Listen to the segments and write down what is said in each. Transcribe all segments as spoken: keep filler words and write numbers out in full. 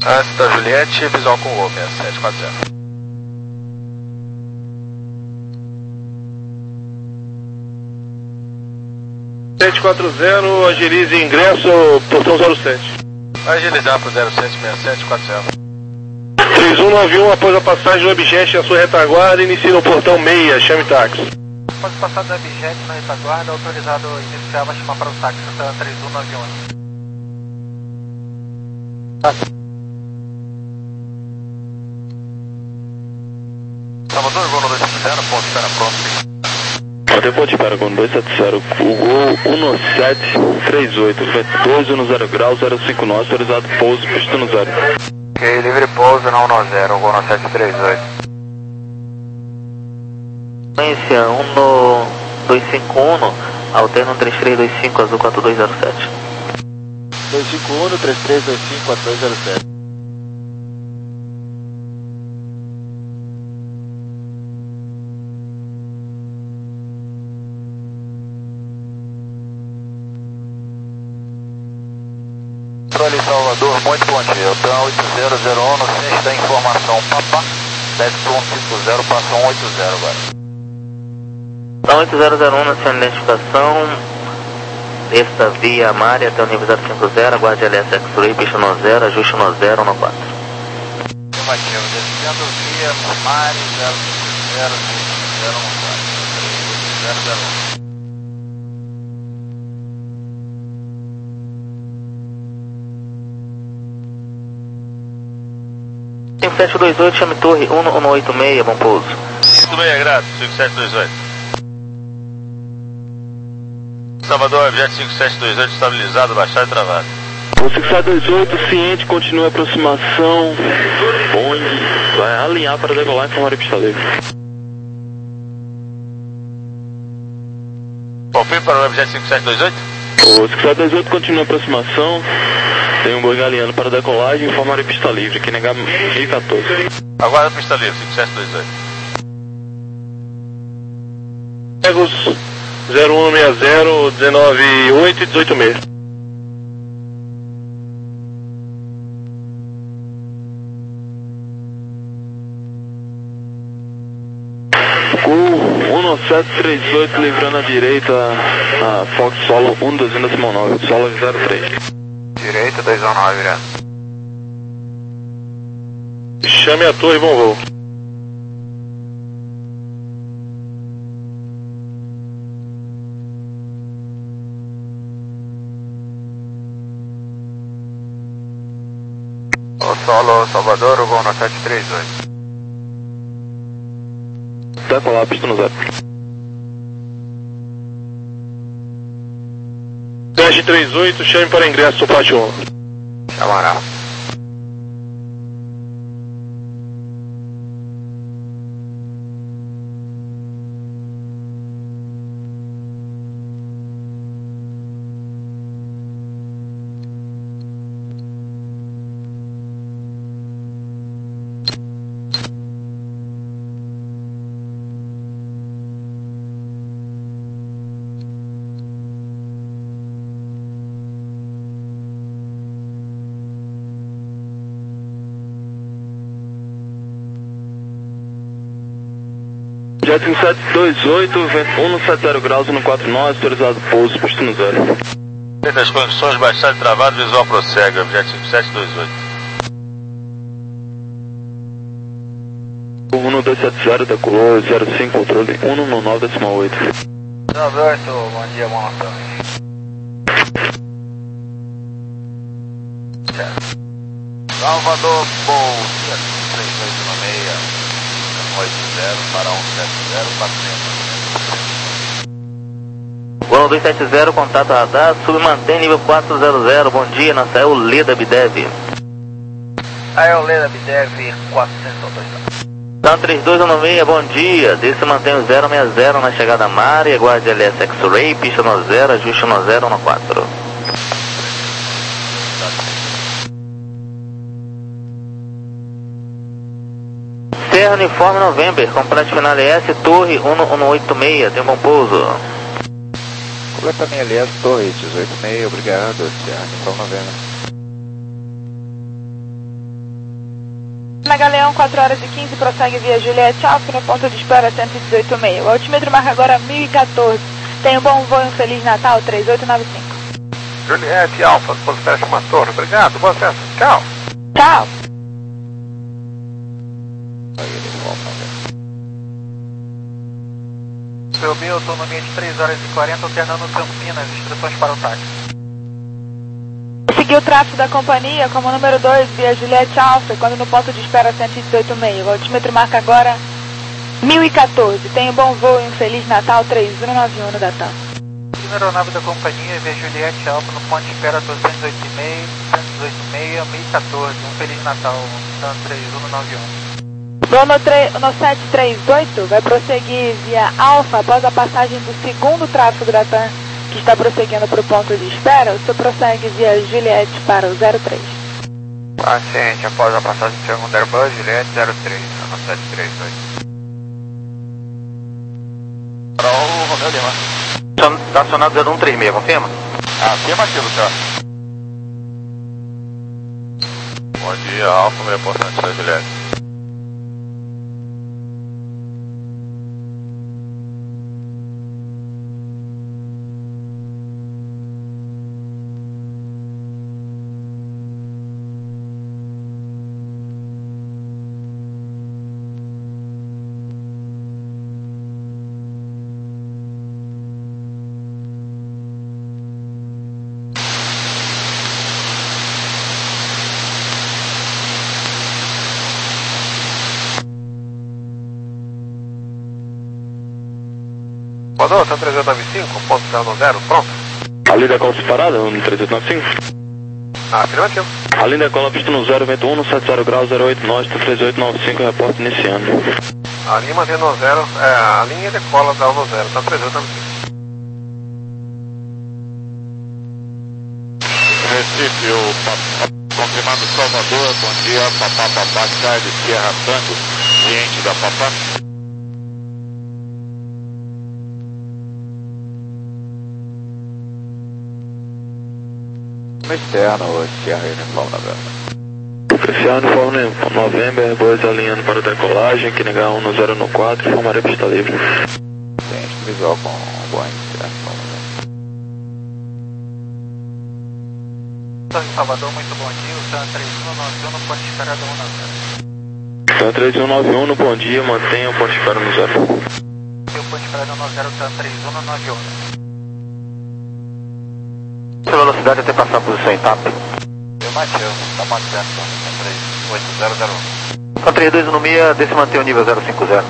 Antes da Juliette, visual com o seis sete quatro zero. sete quatro zero, agilize ingresso, portão zero sete. Agilizar para o zero sete seis sete quatro zero. três um nove um, após a passagem do Objet à sua retaguarda, inicie no portão seis, chame táxi. Após a passagem do Objet na retaguarda, autorizado iniciar, vai chamar para o táxi, três um nove um. Salvador, gol dois sete zero, ponto espera pronto. Até ponto espera com dois sete zero, o gol um sete três oito, dois um zero grau, zero cinco nove, autorizado pouso, pista no zero. Ok, livre pouso, não um zero, gol um sete três oito. Sequência um no dois cinco um, alterno três três dois cinco, azul quatro dois zero sete. dois cinco um, três três dois cinco, quatro dois zero sete. Controle Salvador, muito bom dia. Hotel oito zero zero um, no ciente da informação Papá, sete um cinco zero, passa um oito zero agora. Então oito zero zero um na sua identificação, esta via Mari até o nível zero cinco zero, aguarde L S X-Ray, pista no zero, ajuste no zero, no quatro. Afirmativo, descendo via Mari zero cinco zero, zero no quatro, zero zero um. cinco sete dois oito, chame torre um um oito seis, bom pouso. Tudo bem, grato, cinco sete dois oito. Salvador, objeto cinco sete dois oito, estabilizado, baixado e travado. O cinco sete dois oito, ciente, continua a aproximação, Boeing, vai alinhar para decolar e informar a pista livre. Confirme para o objeto cinco sete dois oito? O cinco sete dois oito continua a aproximação, tem um Boeing alinhando para decolagem e informar a pista livre, aqui negar mil e quatorze. Aguarda a pista livre, cinco sete dois oito. Egos zero um seis zero, dezenove oito e dezoito seis. Gol um sete três oito, livrando à direita a Fox Solo um dois Decimal nove, Solo zero três. Direita, dois um nove, né? Chame a torre, bom voo. O solo Salvador, o gol no sete três oito. Decolar a pista no zero. sete três oito, chame para ingresso, suporte um. Chamará. Jet cinco sete dois oito, vento um sete zero graus, um quatro nove, autorizado pouso, posto no zero. Feita as condições, baixado e travado, visual prossegue, objeto cinco sete dois oito. um dois sete zero, decolou, zero cinco, controle um um nove decimal oito. Roberto, bom dia, bom natal. Salvador, bom dia, três oito seis, oito zero para um sete zero, quatrocentos. Gol dois sete zero, contato radar, submantém nível quatro zero zero, bom dia, nossa é o Leda Bidev. Aí é o Leda Bidev, quatrocentos autorizados. Então três dois um seis, bom dia, desce mantém o zero seis zero na chegada Mari, aguarde L S X-Ray, pista no zero, ajuste no zero no quatro. Serra Uniforme November, complete final S, torre um um oito seis, tem um bom pouso. Completa minha L S, torre dezoito seis, obrigado, Serra Uniforme November. Mega Leão, quatro horas e quinze, prossegue via Juliette Alfa no ponto de espera cento e dezoito e meio. O altímetro marca agora mil e quatorze. Tenha um bom voo e um Feliz Natal, três oito nove cinco. Juliette Alfa, ponto de espera uma torre. Obrigado, boa festa. Tchau. Tchau. Seu B, autonomia de três horas e quarenta, alternando Campinas, instruções para o táxi. Seguiu o tráfego da companhia como número dois via Juliette Alfa, quando no ponto de espera cento e dezoito e meio. O altímetro marca agora mil e quatorze. Tenha um bom voo e um Feliz Natal, três um nove um no Datan. Primeira aeronave da companhia via Juliette Alfa no ponto de espera duzentos e oito e meio, duzentos e dezoito e meio, mil e quatorze. Um Feliz Natal, Datan três um nove um. Voo no, no sete três oito vai prosseguir via Alfa após a passagem do segundo tráfego da TAM, que está prosseguindo para o ponto de espera. O senhor prossegue via Juliette para o zero três. Paciente, após a passagem do segundo Airbus, Juliette zero três, no sete três oito. Para o Romeu Lima. Está acionado zero um três seis, confirma? Afirmativo, senhor. Bom dia, Alfa, meu reportante da Juliette. Rodou, tá três oito nove cinco, ponto zero zero, pronto. A linha cola separada, no três oito nove cinco. Ah, afirmativo. A linha cola pista no zero vento um, no sete zero grau, zero oito nove, três oito nove cinco, reporte iniciando. A linha mantém no zero, é, a linha de cola dá no zero, tá três oito nove cinco. Recife, o pa- confirmado Salvador, bom dia, Papá Papá, Charlie Sierra Tango, cliente da Papá. Externo, Sierra Uniforme November. Oficial Uniforme November, Bois alinhando para decolagem, Q N H um no zero no quatro, formarei pista livre. Cliente visual com Boeing Externo. Em Salvador, muito bom dia, o TAM três um nove um no ponto de espera do um zero. TAM três um nove um no bom dia, mantenha o ponto de espera no zero. O ponto de espera do um zero, TAM três um nove um. Sua velocidade até passar a posição em T A P. Eu Matheus, tá muito certo, três oito zero zero um. TAM três dois um meia, desse manter o nível zero cinco zero.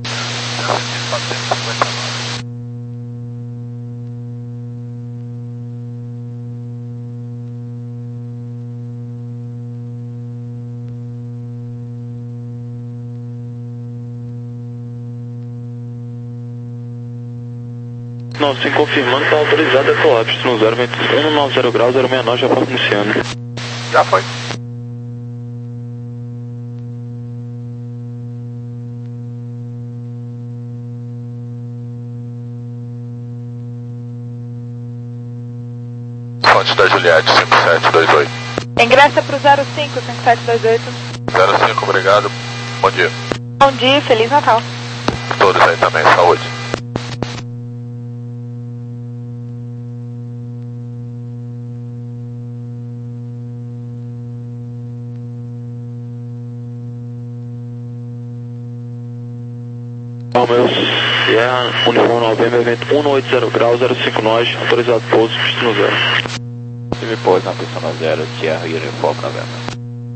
nove cinco confirmando, está autorizado a colapso no zero vento um, nove zero grau, zero seis nove, já pode iniciando. Já foi. Fonte da Juliette, cinco sete dois oito. Ingressa para o zero cinco, cinco sete dois oito. zero cinco, obrigado. Bom dia. Bom dia, Feliz Natal. Todos aí também, saúde. Romeu Sierra, Uniforme November, vento um oito zero grau, zero cinco nove, autorizado pouso, pista no zero. Tive pouso na pista no zero, Sierra Uniforme November.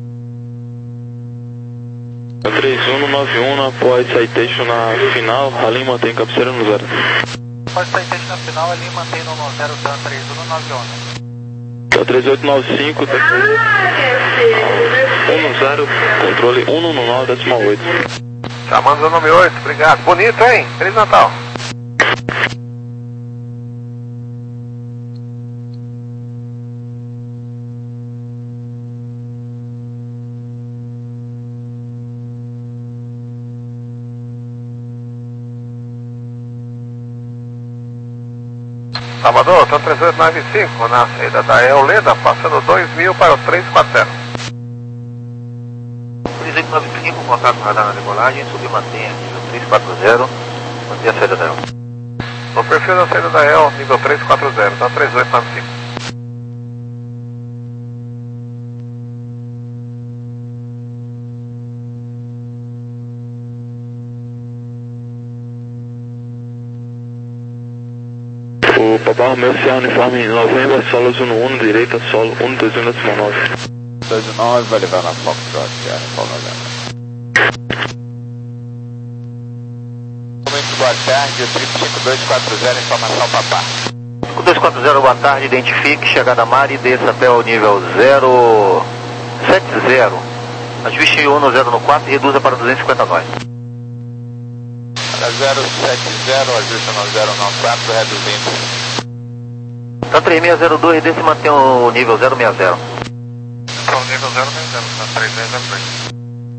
três um nove um, após citation na final, a linha mantém cabeceira no zero. Após citation na final, a linha mantém no zero, TAM três um nove um. Tá três oito nove cinco, tá um no zero, controle um no nove, decimal oito. Chamando o nome oito, obrigado. Bonito, hein? Feliz Natal. Salvador, TAM três oito nove cinco, na saída da Eoleda, passando dois mil para o três quatro zero. três oito nove contato com radar na decolagem, subir mantenha nível três quatro zero, mantenha a saída da E L. No perfil da saída da E L, nível três quatro zero, tá três oito nove cinco. O Papa Romeo Sierra Uniforme Novembro, solo uno uno, direita, solo um dois um décimo nove. dois nove, vai levar na Foxtrot, Sierra, Paulo Novembro. Muito boa tarde, o trip cinco dois quatro zero, informação Papá. cinco dois quatro zero, boa tarde, identifique, chegada a mar e desça até o nível zero sete zero. Ajuste um no zero no quatro e reduza para duzentos e cinquenta nós. Para zero sete zero, ajuste no zero no quatro, reduzindo. Então três seis zero dois, desce e mantém o nível zero seis zero. Então nível zero seis zero, tá três seis zero três.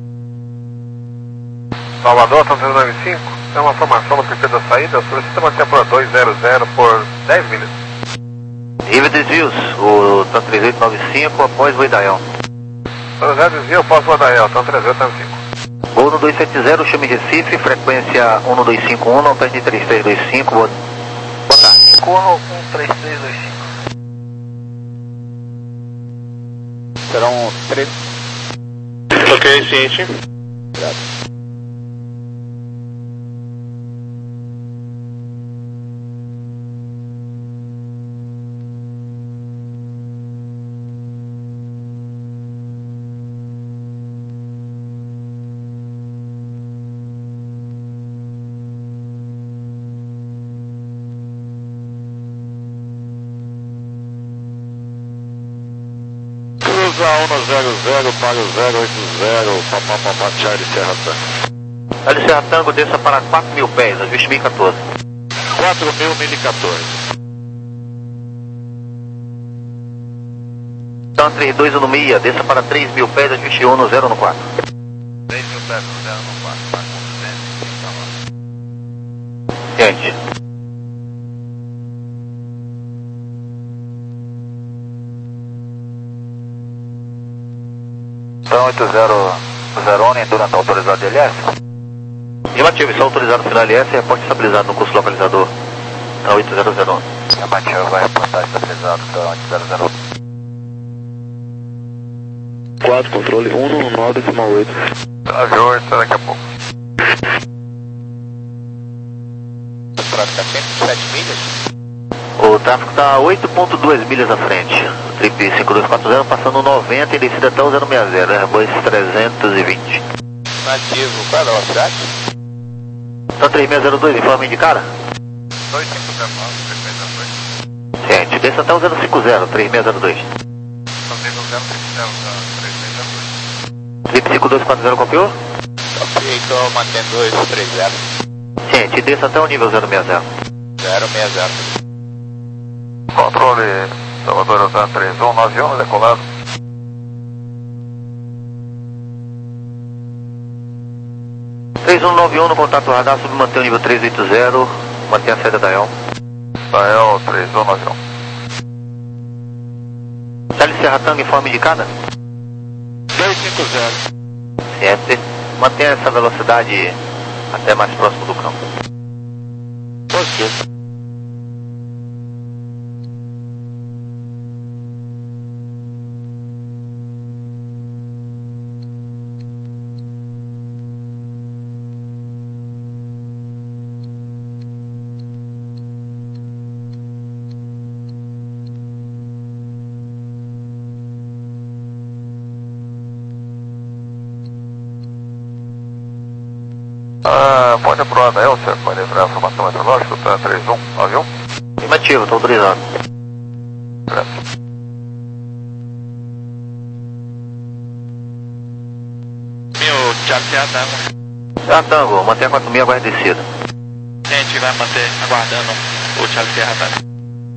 Salvador, São três nove cinco, tem uma formação no perfil da saída, solicita manter por dois zero zero por dez milhas. Nível desvios, o TAM três oito nove cinco após o Idael. dois zero desvio, após o Idael, TAM três oito nove cinco. Gol no dois sete zero, chame Recife, frequência um dois cinco um, alterne três três dois cinco, boa, boa tarde. Corra um três três dois cinco. Serão três. Ok, ciente. Obrigado. Cruza um zero zero para o zero oito zero, Papá Papá Charlie Serra Tango. Charlie Serra Tango, desça para quatro mil pés, ajuste mil e quatorze. quatro mil, mil e quatorze. TAM três dois um no Mia, desça para três mil pés, ajuste um no zero no quatro. três mil pés no zero no quatro, tá com duzentos. Gente. TAM oito zero zero um, Endurance autorizado L S? Afirmativo, está autorizado no L S e reporte estabilizado no curso localizador TAM oito zero zero um. Afirmativo, vai reportar estabilizado TAM oito zero zero um. quatro, controle um nove décimo oito. Avião, está daqui a pouco. O tráfego está cento e sete milhas? O tráfego está oito ponto dois milhas à frente. O trip cinco dois quatro zero passando noventa e descida até o zero seis zero, Airbus trezentos e vinte. Nativo, qual é a velocidade? TAM três seis zero dois, informe de cara? dois cinco zero nove, três seis zero dois. Gente, desça até o zero cinco zero, três seis zero dois. Então nível zero cinco zero, três seis zero dois. Trip cinco dois quatro zero copiou? Ok, estou mantendo dois três zero. Gente, desça até o nível zero seis zero. zero seis zero. Controle Salvador, TAM três um nove um, decolado. três um nove um no contato radar, submantém o nível três oito zero, mantém a saída da E L. Da E L três um nove um. Charlie Serra Tango, informe de cada? dois cinco zero. Certo. Mantenha essa velocidade até mais próximo do campo. Positivo. Ah, pode aprovar da E L, senhor, pode entrar a formação meteorológica, TAM três um nove um. Afirmativo, estou autorizado. Meu, Thiago Serra Tango. Serra Tango, mantenha quatro mil, aguarde descida. A gente vai manter aguardando o Thiago Serra Tango.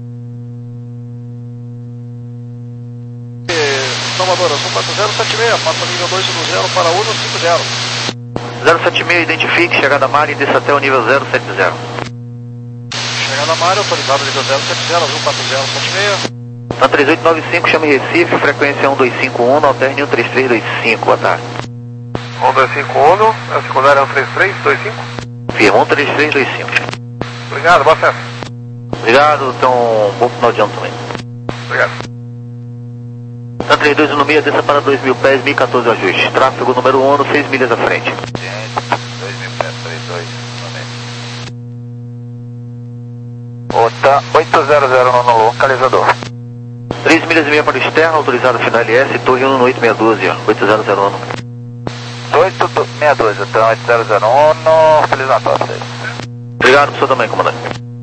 Salvador, Azul quatro zero sete seis, passa nível dois um zero para um cinco zero. zero sete seis, identifique, chegada a mar e desça até o nível zero sete zero. Chegando a mar, autorizado nível zero sete zero, Azul quatro zero sete seis. TAM três oito nove cinco, chame Recife, frequência um dois cinco um, alterne um três três dois cinco, boa tarde. um dois cinco Uno, a secundária é um três três dois cinco. Firma um três três dois cinco. Obrigado, boa festa. Obrigado, então bom final de ano também. Obrigado. Então três dois um seis, desça para dois mil pés, mil e quatorze ajuste. Tráfego número um, seis milhas à frente. dois mil pés, trinta e dois, Ota oito zero zero no localizador. três milhas e meia para o externo, autorizado final L S, torre um no oito seis doze, oito zero zero um. oito seis doze, então oito zero zero um, Feliz Natal a vocês. Obrigado, pro senhor também, comandante.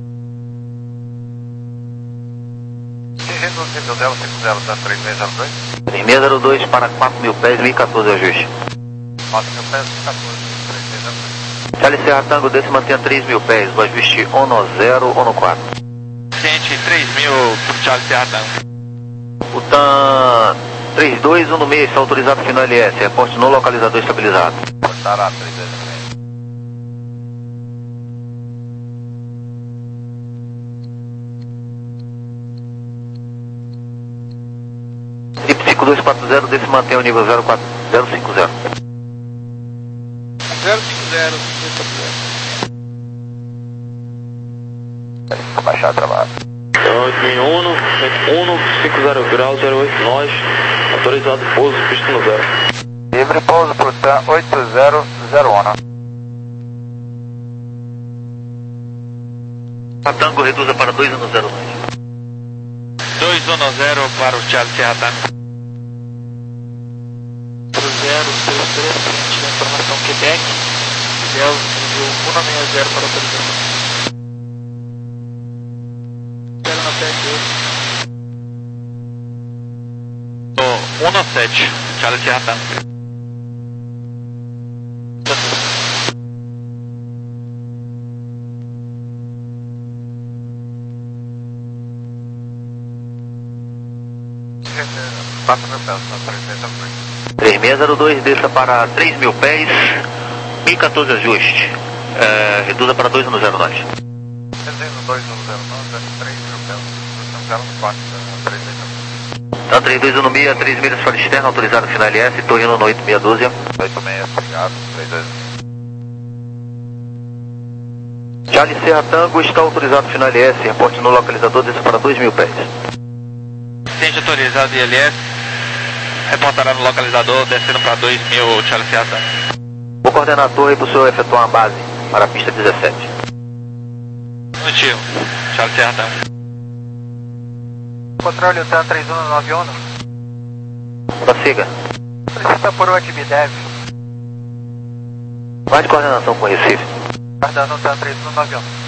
Dirigente nível zero cinco zero, tá três seis zero dois. três seis zero dois para quatro mil pés, mil e quatorze ajuste. quatro mil pés, quatorze, três seis zero dois. Charlie Serra Tango, desce mantenha três mil pés, o ajuste ONO zero, ONO quatro. Gente, três mil pro Charlie Serra Tango. O T A M três dois um seis, está autorizado final L S, reporte no localizador estabilizado. Portará três dois um seis. Trip cinco dois quatro zero, desce mantenha o nível zero quatro zero cinco zero. zero cinco zero, cinco zero. Vou baixar o trabalho. oito mil Uno, Uno, cinco zero graus, zero oito nós, autorizado pouso, pista no zero. Livre pouso pro T A M oito zero zero um. A Tango reduza para dois um zero nós. dois um zero para o Charlie Serra Tango. zero três três, frente da informação Quebec, Del nível um nove seis zero para autorização. Espero na P S oito. um sete, Charlie Serra Tango. quatro mil pés, tá três seis zero dois. três seis zero dois, desça para três mil pés, mil e quatorze ajuste. É, reduza para dois um zero nós. Dezembro dois um zero nove, três mil pés, zero quatro, três seis zero dois. Tá três dois um seis, três milhas para externo, autorizado final L S, torre um no oito seis doze. oito seis, obrigado, três dois. Charlie Serra Tango, está autorizado final L S, reporte no localizador, desça para dois mil pés. Ciente autorizado I L S, reportará no localizador, descendo para dois mil, Charlie Serra Tango. Vou coordenar a torre para o senhor efetuar uma base para a pista dezessete. Positivo, Charlie Serra Tango. Controle, o T A M três um nove um. Prossiga. Precisa por o Admidev. Vai de coordenação com o Recife. Guardando o T A M três um nove um.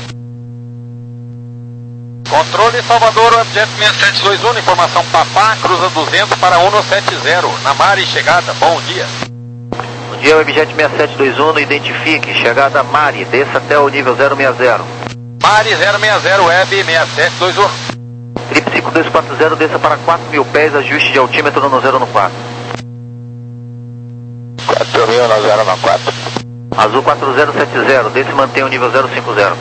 Controle Salvador, Objet seis sete dois um, informação Papá, cruza duzentos para um sete zero, na Mari, chegada, bom dia. Bom dia, Objet seis sete dois um, identifique, chegada Mari, desça até o nível zero seis zero. Mari zero seis zero, Web seis sete dois um. Trip cinco dois quatro zero, desça para quatro mil pés, ajuste de altímetro no zero no quatro. quatro mil no zero no quatro. Azul quatro zero sete zero, desça e mantenha o nível zero cinco zero.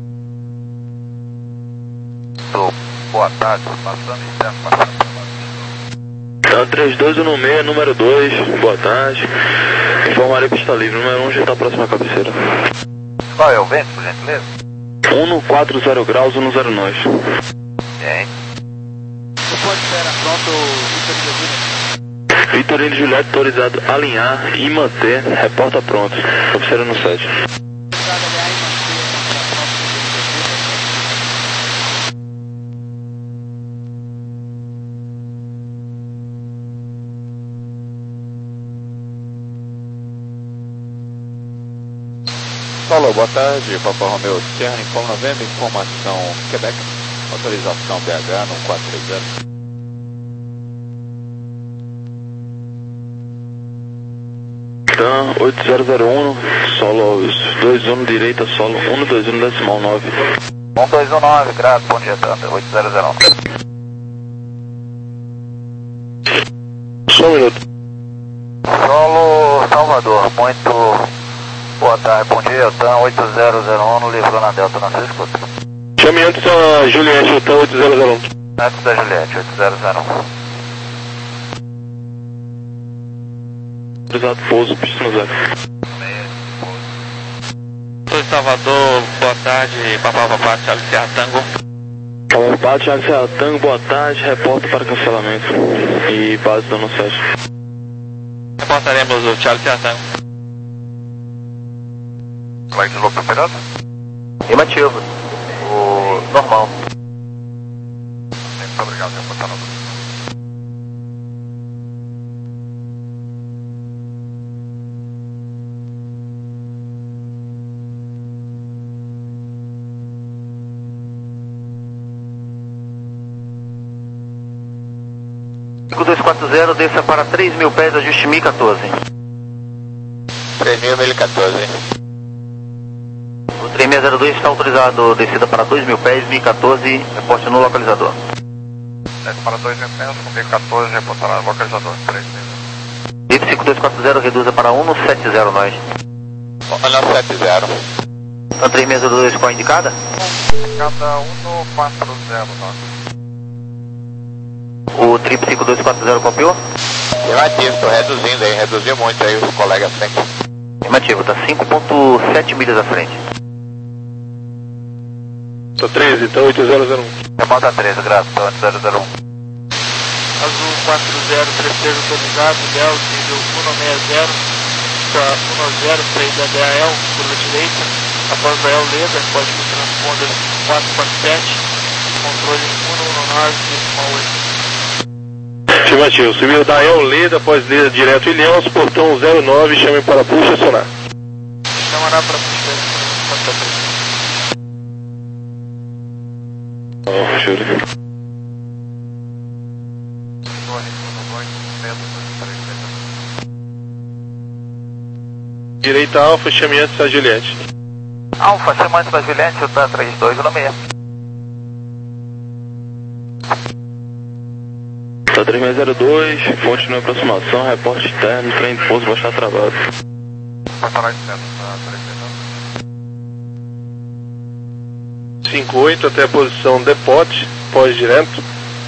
Boa tarde, passando externo, passando Tá três dois um seis, número dois, boa tarde. Informarei pista livre, número um já está próximo à cabeceira. Qual é o vento, por gentileza? um quatro zero graus, um zero nós. Bem. Pode esperar, pronto, Vitorino Juliette. Vitorino Juliette, autorizado alinhar e manter, reporta pronto. Cabeceira no sete. Alô, boa tarde, Papa Romeo Sierra, Informa Novembro, informação Quebec, autorização B H no quatro três zero. Tá, oito zero zero um, solo dois um, direita, solo um dois um, decimal nove. um dois um nove, grado, bom dia, Thunder, oito zero zero um. Só um minuto. Solo Salvador, muito boa tarde, bom dia, T A M oito zero zero um, no livrou na Delta, não se escuta. Chame antes a Juliette, T A M oito zero zero um. Antes da Juliette, oito zero zero um. Autorizado pouso, pista no zero. Tô em Salvador, boa tarde, Papá Papá, Thiago Serra Tango. Papá Papá, Thiago Serra Tango, boa tarde, reporta para cancelamento e base do ano sete. Reportaremos o Thiago Serra Tango. Vai de louco operado? Afirmativo. O normal. Muito obrigado, reportar nova. cinco dois quatro zero, desça para três mil pés, ajuste mil e quatorze. três mil, mil e quatorze. O três seis zero dois está autorizado, descida para dois mil pés, mil e quatorze, reporte no localizador. Desce para dois mil pés, mil e quatorze, reportará no localizador. três mil. I P cinco dois quatro zero, reduza para um sete zero nós. um sete zero. Então três seis zero dois, qual a indicada? Cada um quatro zero nove. O trip cinco dois quatro zero copiou? Afirmativo, estou reduzindo aí, reduziu muito aí os colegas à frente. Afirmativo, está cinco ponto sete milhas à frente. Tô treze, então oito zero zero um. Reporta treze, graças, oito zero zero um. Azul quatro zero, terceiro autorizado, Del, nível cento e sessenta, para cento, saída D A L, curva direita, após da E L Leda, código transponder quatro quatro sete, controle cento e dezenove, decimal oito. Afirmativo, subiu da E L Leda, após Leda direto Ilhéus, portão zero nove, chame para puxa acionar. Chamará para puxar quanto a Oh, show. Direita Alfa, chame antes a Juliette. Alfa, chama antes da Juliette, está três dois no meio. Tá três seis zero dois, fonte na aproximação, reporte externo, trem de pouso baixar travado. Reportará externo, tá três seis zero. cinco oito até a posição Depote, pós direto.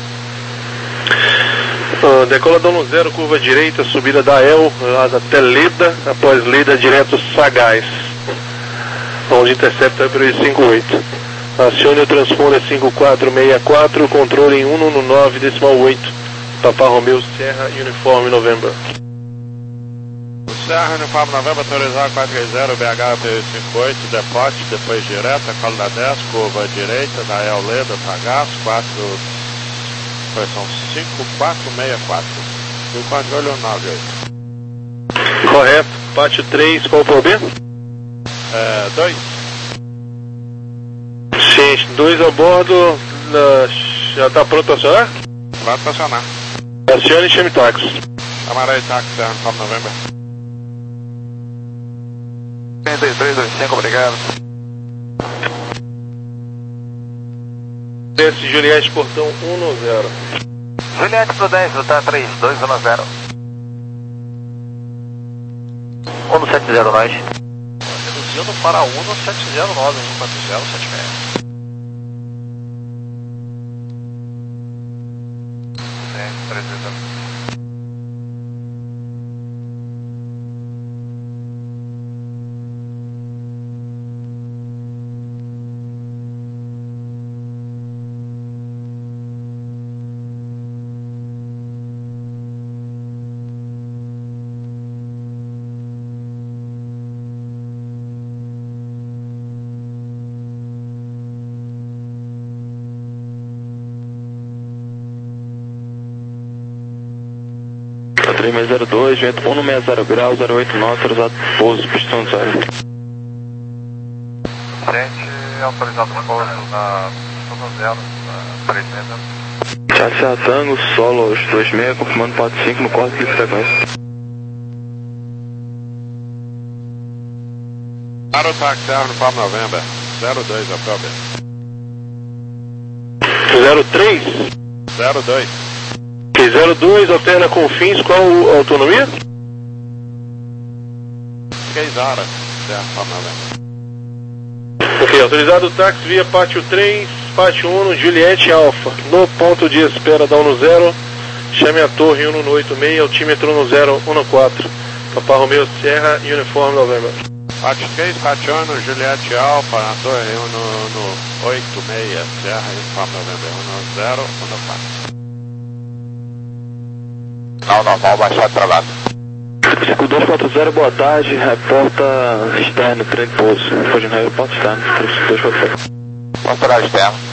Uh, decolador no zero, curva direita, subida da E L, até Leda, após Leda direto Sagaz. Onde intercepta para cinco oito. Acione o transponder cinco quatro seis quatro, controle em cento e nove, decimal oito. Papá Romeu Serra, Uniforme November. Serra, Uniforme November, autorizado quatro três zero, B H P cinco oito, depote, depois direta, cola da dez, curva direita, da E L Leda, Sagaz, quatro, são cinco quatro seis quatro, e o controle é nove oito. Correto, pátio três, qual o problema? É, dois. Sim, dois a bordo, na, já está pronto a acionar? Vai estacionar. Acione e chame táxi. Camarada táxi, Serra, Uniforme November. três três dois cinco, obrigado. Desce Juliette, portão um zero. Juliette Prudêncio, está três dois um zero. um sete zero nós. Reduzindo para um sete zero nove, um quatro zero sete seis. três três zero. três seis zero dois, vento cento e sessenta graus, zero oito nove, autorizado pouso, pistão zero. Gente, autorizado pouso na pistão zero, três seis zero. Thiago Serra Tango, solo dois seis, confirmando quatro cinco no quarto de frequência. Para o táxi, Serra, Uniforme November, zero dois, aprobe. zero três? zero dois. zero dois, alterna com fins, qual a autonomia? seis horas, Serra, Uniforme November. Ok, autorizado o táxi via pátio três, pátio um, Juliette Alfa. No ponto de espera da um zero, chame a torre um oito seis, altímetro um zero um quatro. Papa Romeo Sierra, Uniform November. Quatro três, quatro um, Juliette Alfa, na torre um no oito seis, Sierra, Uniform November, um zero, um quatro. Não, normal, baixado travado. cinco dois quatro zero, boa tarde, reporta externo, trem de pouso. Foi de reporta externo, cinco dois quatro zero. Controlar externo.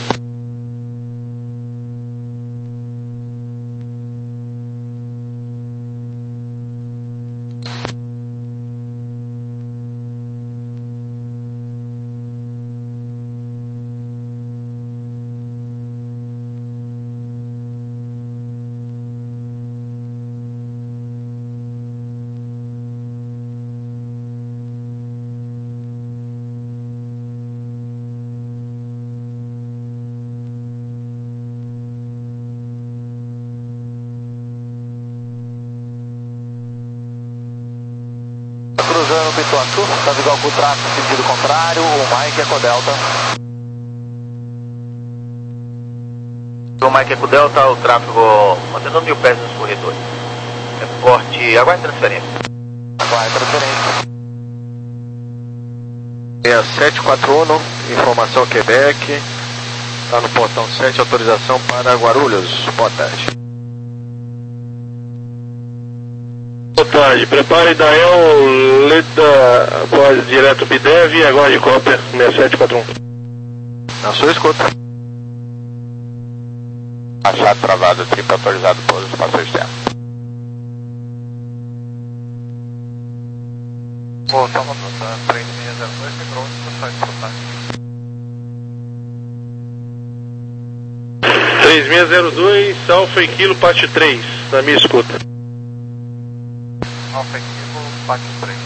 Cruzando o Pituaçu, navegar com o tráfego sentido contrário, o Mike Eco Delta. O Mike Eco Delta, o tráfego mantendo mil pés nos corredores. Reporte, aguarde transferência. Aguarde transferência. seis sete quatro um, informação Quebec. Está no portão sete, autorização para Guarulhos. Boa tarde. Boa tarde, prepare da E L, Leda, após direto Bidev e agora de cópia, seis sete quatro um. Na sua escuta. Achado travado, triplo autorizado por espaço externo. Voltamos a três seis zero dois, lembrou onde sai de contato. três seis zero dois, Alfa e Kilo, parte três, na minha escuta. Alfa Equipo, parte três.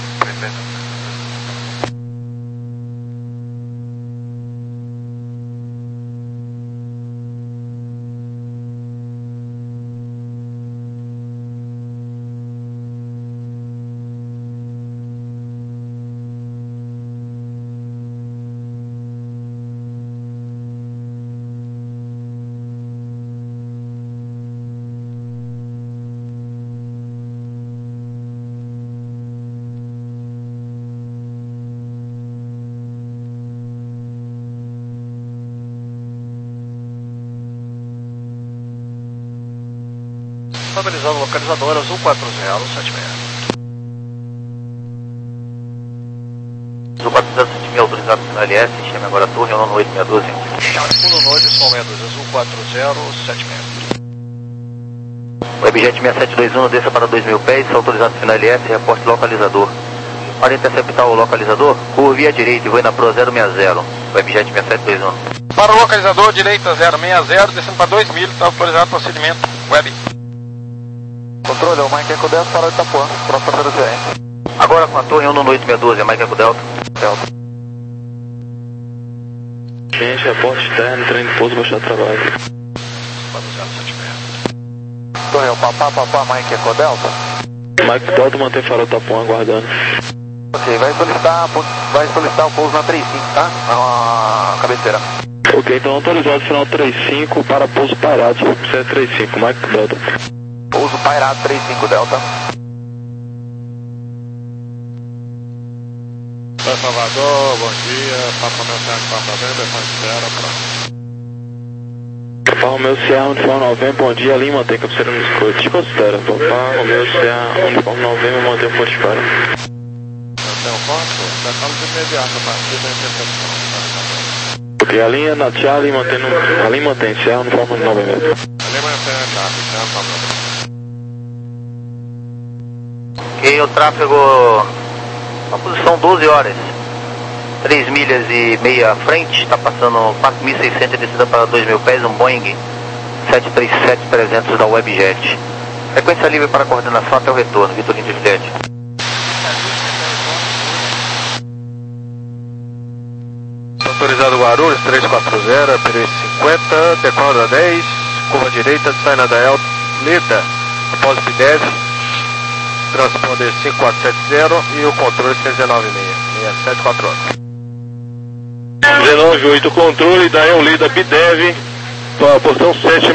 Estabilizando o localizador azul quatro zero sete seis. Azul quatro zero sete seis autorizado no L S, chame agora a torre, é o nono oito seis doze. Fundo noite, Sol meia doze, azul quatro zero sete seis. Webjet seis sete dois um, desça para dois mil pés, autorizado no L S, reporte localizador. Para interceptar o localizador, curva à direita e voe na Pro zero seis zero. Webjet seis sete dois um. Para o localizador, direita zero seis zero, descendo para dois mil, está autorizado o procedimento. Web. Controle, é o Mike Eco Delta para o Itapuã, próxima transferência. Agora com a torre um no oito seis doze, é Mike Eco Delta. Delta. Gente, reporte externo, trem de pouso, baixado trabalho. quatro zero sete seis. Torre, é o Papá, Papá, Mike Eco Delta. Mike Delta mantém farol Itapuã aguardando. Ok, vai solicitar, vai solicitar o pouso na trinta e cinco, tá? Na cabeceira. Ok, então autorizado final trinta e cinco para pouso parado, C trinta e cinco, Mike Delta. Pouso pairado trinta e cinco Delta. Oi, Salvador, bom dia. Papa Romeo Sierra, Papa November, Sierra, pronto. Papa Romeo Sierra, Uniforme November, bom dia. Lima, mantém cabeceira no escuro. Te considera. Papa Romeo Sierra, Uniforme November, mantém o ponto para. Eu tenho ponto? Decalo de imediato a partir da intercepção. Ok, a linha na Charlie mantendo. A linha mantém Sierra, Uniforme November. A linha mantém a chave, Sierra, Papa November. Ok, o tráfego na posição doze horas, três milhas e meia à frente, está passando quatro mil e seiscentos, descida para dois mil pés, um Boeing sete três sete trezentos da Webjet. Frequência livre para coordenação até o retorno, Vitorino de Juliette. Autorizado Guarulhos, três quatro zero, Peri cinquenta, decola dez, curva direita, saída da El Leda, após Bidev, transponder cinco quatro sete zero e o controle cento e dezenove seis sete quatro um. dezenove oito, controle da E L, Leda Bidev, para a portão sete.